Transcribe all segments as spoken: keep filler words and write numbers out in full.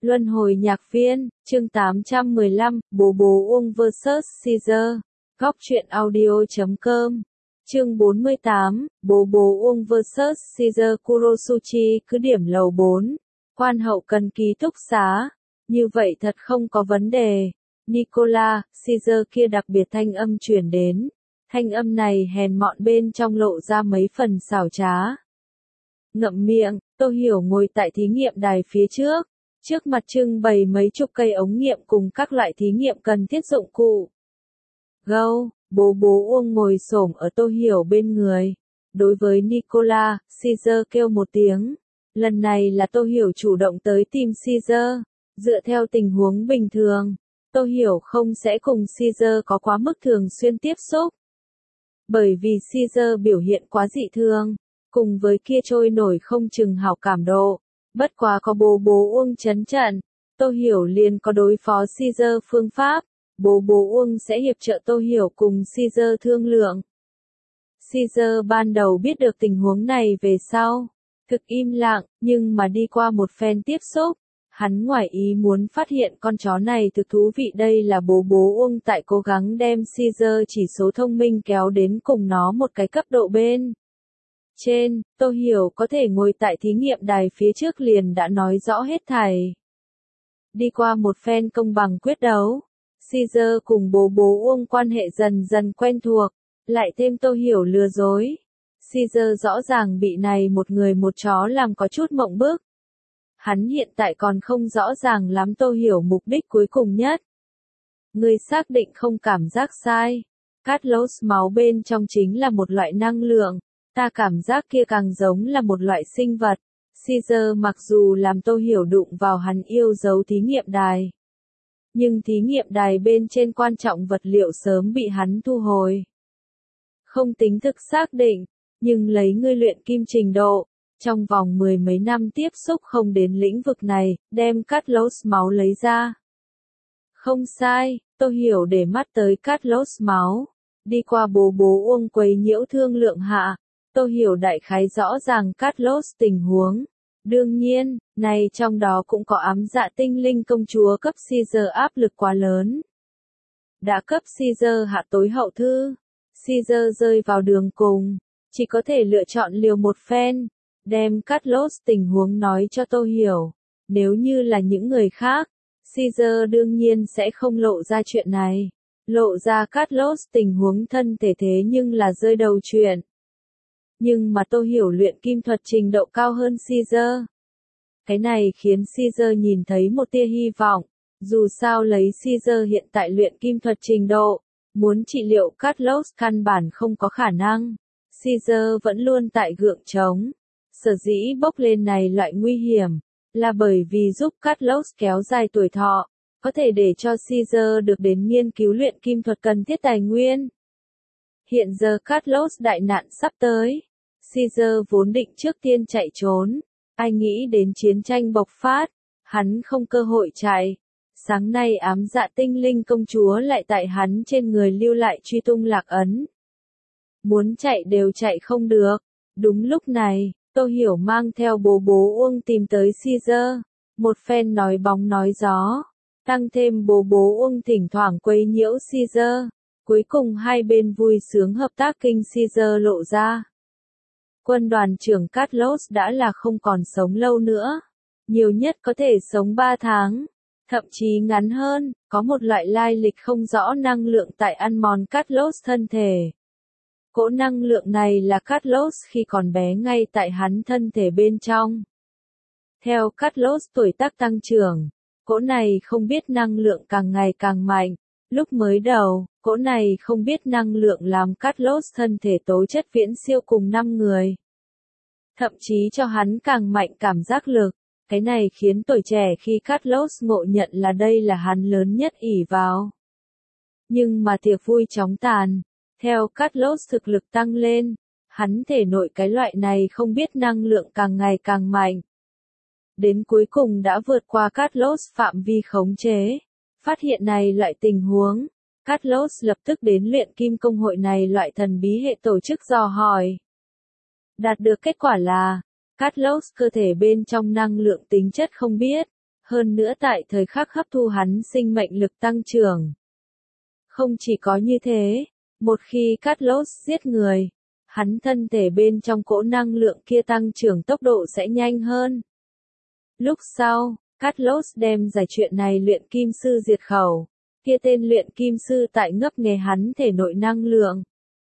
Luân hồi nhạc viên, chương tám trăm mười lăm, Bố Bố Uông versus Caesar. Góc truyện audio chấm com. Chương bốn mươi tám, Bố Bố Uông versus Caesar. Kurosuchi cứ điểm lầu bốn. Quan hậu cần ký túc xá. Như vậy thật không có vấn đề. Nicola, Caesar kia đặc biệt thanh âm truyền đến. Thanh âm này hèn mọn bên trong lộ ra mấy phần xảo trá. Ngậm miệng, Tô Hiểu ngồi tại thí nghiệm đài phía trước. Trước mặt trưng bày mấy chục cây ống nghiệm cùng các loại thí nghiệm cần thiết dụng cụ. Gâu, Bố Bố Uông ngồi xổm ở Tô Hiểu bên người. Đối với Nicola, Caesar kêu một tiếng. Lần này là Tô Hiểu chủ động tới tìm Caesar. Dựa theo tình huống bình thường, Tô Hiểu không sẽ cùng Caesar có quá mức thường xuyên tiếp xúc. Bởi vì Caesar biểu hiện quá dị thường, cùng với kia trôi nổi không chừng hảo cảm độ. Bất quá có Bố Bố Uông chấn trận, Tô Hiểu liền có đối phó Caesar phương pháp. Bố Bố Uông sẽ hiệp trợ Tô Hiểu cùng Caesar thương lượng. Caesar ban đầu biết được tình huống này về sau, thực im lặng, nhưng mà đi qua một phen tiếp xúc, hắn ngoài ý muốn phát hiện con chó này thực thú vị. Đây là Bố Bố Uông tại cố gắng đem Caesar chỉ số thông minh kéo đến cùng nó một cái cấp độ bên trên. Tô Hiểu có thể ngồi tại thí nghiệm đài phía trước liền đã nói rõ hết thảy. Đi qua một phen công bằng quyết đấu, Caesar cùng Bố Bố Uông quan hệ dần dần quen thuộc, lại thêm Tô Hiểu lừa dối. Caesar rõ ràng bị này một người một chó làm có chút mộng bức. Hắn hiện tại còn không rõ ràng lắm Tô Hiểu mục đích cuối cùng nhất. Người xác định không cảm giác sai. Carlos máu bên trong chính là một loại năng lượng. Ta cảm giác kia càng giống là một loại sinh vật. Caesar mặc dù làm Tô Hiểu đụng vào hắn yêu dấu thí nghiệm đài. Nhưng thí nghiệm đài bên trên quan trọng vật liệu sớm bị hắn thu hồi. Không tính thực xác định, nhưng lấy ngươi luyện kim trình độ, trong vòng mười mấy năm tiếp xúc không đến lĩnh vực này, đem Carlos máu lấy ra. Không sai, Tô Hiểu để mắt tới Carlos máu. Đi qua Bố Bố Uông quấy nhiễu thương lượng hạ. Tô Hiểu đại khái rõ ràng Carlos tình huống. Đương nhiên, này trong đó cũng có ám dạ tinh linh công chúa cấp Caesar áp lực quá lớn. Đã cấp Caesar hạ tối hậu thư. Caesar rơi vào đường cùng, chỉ có thể lựa chọn liều một phen, đem Carlos tình huống nói cho Tô Hiểu. Nếu như là những người khác, Caesar đương nhiên sẽ không lộ ra chuyện này. Lộ ra Carlos tình huống thân thể thế nhưng là rơi đầu chuyện. Nhưng mà Tô Hiểu luyện kim thuật trình độ cao hơn Caesar. Cái này khiến Caesar nhìn thấy một tia hy vọng. Dù sao lấy Caesar hiện tại luyện kim thuật trình độ, muốn trị liệu Carlos căn bản không có khả năng. Caesar vẫn luôn tại gượng trống. Sở dĩ bốc lên này loại nguy hiểm, là bởi vì giúp Carlos kéo dài tuổi thọ, có thể để cho Caesar được đến nghiên cứu luyện kim thuật cần thiết tài nguyên. Hiện giờ Carlos đại nạn sắp tới. Caesar vốn định trước tiên chạy trốn. Ai nghĩ đến chiến tranh bộc phát, hắn không cơ hội chạy. Sáng nay ám dạ tinh linh công chúa lại tại hắn trên người lưu lại truy tung lạc ấn. Muốn chạy đều chạy không được. Đúng lúc này, Tô Hiểu mang theo Bố Bố Uông tìm tới Caesar. Một phen nói bóng nói gió. Tăng thêm Bố Bố Uông thỉnh thoảng quấy nhiễu Caesar. Cuối cùng hai bên vui sướng hợp tác kinh Caesar lộ ra. Quân đoàn trưởng Carlos đã là không còn sống lâu nữa. Nhiều nhất có thể sống ba tháng. Thậm chí ngắn hơn, có một loại lai lịch không rõ năng lượng tại ăn mòn Carlos thân thể. Cỗ năng lượng này là Carlos khi còn bé ngay tại hắn thân thể bên trong. Theo Carlos tuổi tác tăng trưởng, cỗ này không biết năng lượng càng ngày càng mạnh. Lúc mới đầu, cỗ này không biết năng lượng làm Carlos thân thể tố chất viễn siêu cùng năm người. Thậm chí cho hắn càng mạnh cảm giác lực. Cái này khiến tuổi trẻ khi Carlos ngộ nhận là đây là hắn lớn nhất ỷ vào. Nhưng mà tiệc vui chóng tàn. Theo Carlos thực lực tăng lên, hắn thể nội cái loại này không biết năng lượng càng ngày càng mạnh. Đến cuối cùng đã vượt qua Carlos phạm vi khống chế. Phát hiện này loại tình huống, Carlos lập tức đến luyện kim công hội này loại thần bí hệ tổ chức dò hỏi. Đạt được kết quả là, Carlos cơ thể bên trong năng lượng tính chất không biết, hơn nữa tại thời khắc hấp thu hắn sinh mệnh lực tăng trưởng. Không chỉ có như thế, một khi Carlos giết người, hắn thân thể bên trong cỗ năng lượng kia tăng trưởng tốc độ sẽ nhanh hơn. Lúc sau, Carlos đem giải chuyện này luyện kim sư diệt khẩu, kia tên luyện kim sư tại ngấp nghé hắn thể nội năng lượng.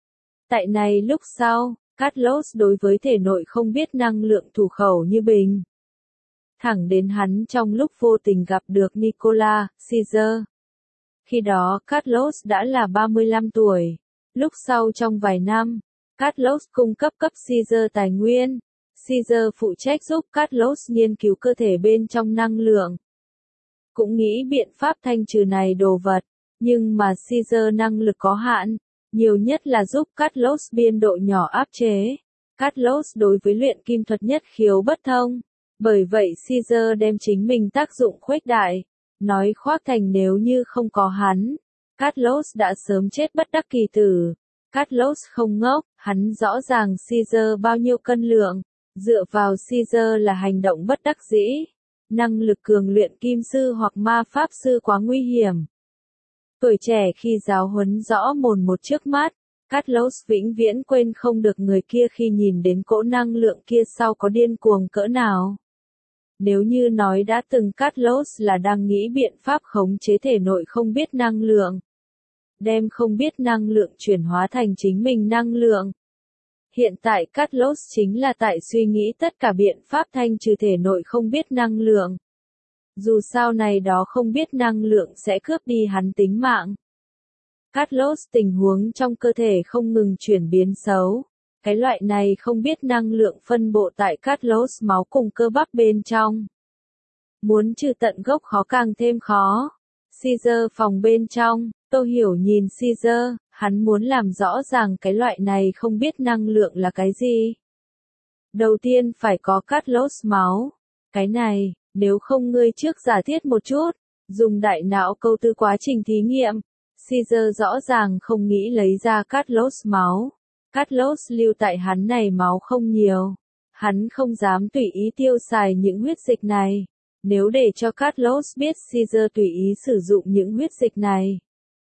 Tại này lúc sau, Carlos đối với thể nội không biết năng lượng thủ khẩu như bình. Thẳng đến hắn trong lúc vô tình gặp được Nicola, Caesar. Khi đó Carlos đã là ba mươi lăm tuổi. Lúc sau trong vài năm, Carlos cung cấp cấp Caesar tài nguyên. Caesar phụ trách giúp Carlos nghiên cứu cơ thể bên trong năng lượng. Cũng nghĩ biện pháp thanh trừ này đồ vật, nhưng mà Caesar năng lực có hạn, nhiều nhất là giúp Carlos biên độ nhỏ áp chế. Carlos đối với luyện kim thuật nhất khiếu bất thông, bởi vậy Caesar đem chính mình tác dụng khuếch đại, nói khoác thành nếu như không có hắn, Carlos đã sớm chết bất đắc kỳ tử. Carlos không ngốc, hắn rõ ràng Caesar bao nhiêu cân lượng, dựa vào Caesar là hành động bất đắc dĩ. Năng lực cường luyện kim sư hoặc ma pháp sư quá nguy hiểm. Tuổi trẻ khi giáo huấn rõ mồn một trước mắt, Carlos vĩnh viễn quên không được người kia khi nhìn đến cỗ năng lượng kia sau có điên cuồng cỡ nào. Nếu như nói đã từng Carlos là đang nghĩ biện pháp khống chế thể nội không biết năng lượng, đem không biết năng lượng chuyển hóa thành chính mình năng lượng. Hiện tại Carlos chính là tại suy nghĩ tất cả biện pháp thanh trừ thể nội không biết năng lượng. Dù sao này đó không biết năng lượng sẽ cướp đi hắn tính mạng. Carlos tình huống trong cơ thể không ngừng chuyển biến xấu. Cái loại này không biết năng lượng phân bộ tại Carlos máu cùng cơ bắp bên trong. Muốn trừ tận gốc khó càng thêm khó. Caesar phòng bên trong, Tô Hiểu nhìn Caesar, hắn muốn làm rõ ràng cái loại này không biết năng lượng là cái gì. Đầu tiên phải có Carlos máu. Cái này, nếu không ngươi trước giả thiết một chút, dùng đại não câu tư quá trình thí nghiệm. Caesar rõ ràng không nghĩ lấy ra Carlos máu. Carlos lưu tại hắn này máu không nhiều. Hắn không dám tùy ý tiêu xài những huyết dịch này. Nếu để cho Carlos biết Caesar tùy ý sử dụng những huyết dịch này,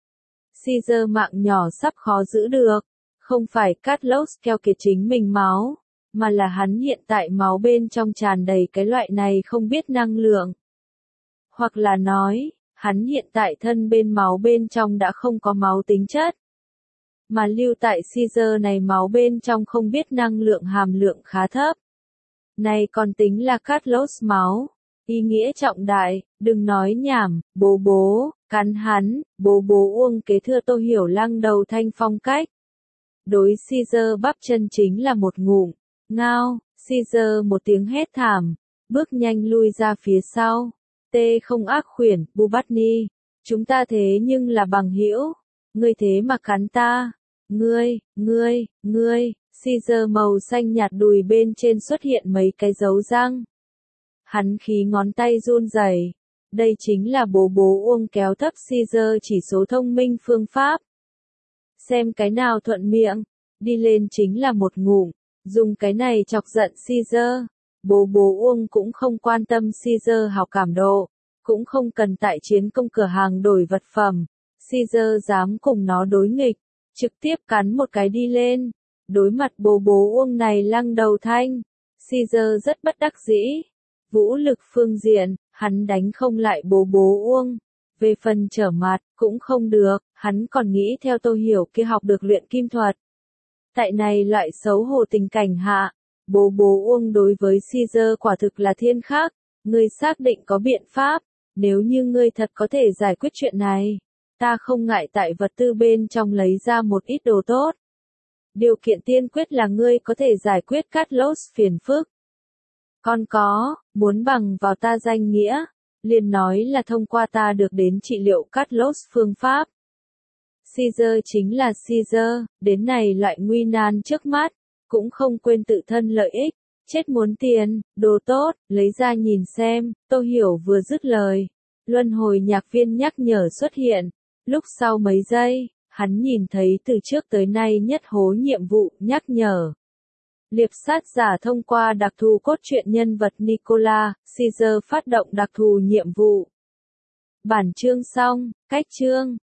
Caesar mạng nhỏ sắp khó giữ được. Không phải Carlos keo kiệt chính mình máu, mà là hắn hiện tại máu bên trong tràn đầy cái loại này không biết năng lượng. Hoặc là nói, hắn hiện tại thân bên máu bên trong đã không có máu tính chất. Mà lưu tại Caesar này máu bên trong không biết năng lượng hàm lượng khá thấp. Này còn tính là Carlos máu. Ý nghĩa trọng đại, đừng nói nhảm, bố bố, cắn hắn, bố bố uông kế thừa Tô Hiểu Lăng đầu thanh phong cách. Đối Caesar bắp chân chính là một ngụm, ngao, Caesar một tiếng hét thảm, bước nhanh lui ra phía sau. Tê không ác khuyển, Bubatni, chúng ta thế nhưng là bằng hữu, ngươi thế mà cắn ta, ngươi, ngươi, ngươi, Caesar màu xanh nhạt đùi bên trên xuất hiện mấy cái dấu răng. Hắn khí ngón tay run rẩy. Đây chính là bố bố uông kéo thấp Caesar chỉ số thông minh phương pháp. Xem cái nào thuận miệng, đi lên chính là một ngụm, dùng cái này chọc giận Caesar. Bố bố uông cũng không quan tâm Caesar hào cảm độ, cũng không cần tại chiến công cửa hàng đổi vật phẩm. Caesar dám cùng nó đối nghịch, trực tiếp cắn một cái đi lên. Đối mặt bố bố uông này lăng đầu thanh, Caesar rất bất đắc dĩ. Vũ lực phương diện, hắn đánh không lại bố bố uông. Về phần trở mặt, cũng không được, hắn còn nghĩ theo Tô Hiểu kia học được luyện kim thuật. Tại này loại xấu hổ tình cảnh hạ, bố bố uông đối với Caesar quả thực là thiên khắc. Ngươi xác định có biện pháp, nếu như ngươi thật có thể giải quyết chuyện này, ta không ngại tại vật tư bên trong lấy ra một ít đồ tốt. Điều kiện tiên quyết là ngươi có thể giải quyết Carlos phiền phức. Còn có, muốn bằng vào ta danh nghĩa, liền nói là thông qua ta được đến trị liệu Carlos phương pháp. Caesar chính là Caesar, đến này loại nguy nan trước mắt, cũng không quên tự thân lợi ích, chết muốn tiền, đồ tốt, lấy ra nhìn xem. Tô Hiểu vừa dứt lời, luân hồi nhạc viên nhắc nhở xuất hiện, lúc sau mấy giây, hắn nhìn thấy từ trước tới nay nhất hố nhiệm vụ nhắc nhở. Liệp sát giả thông qua đặc thù cốt truyện nhân vật Nicolas Caesar phát động đặc thù nhiệm vụ. Bản chương xong, cách chương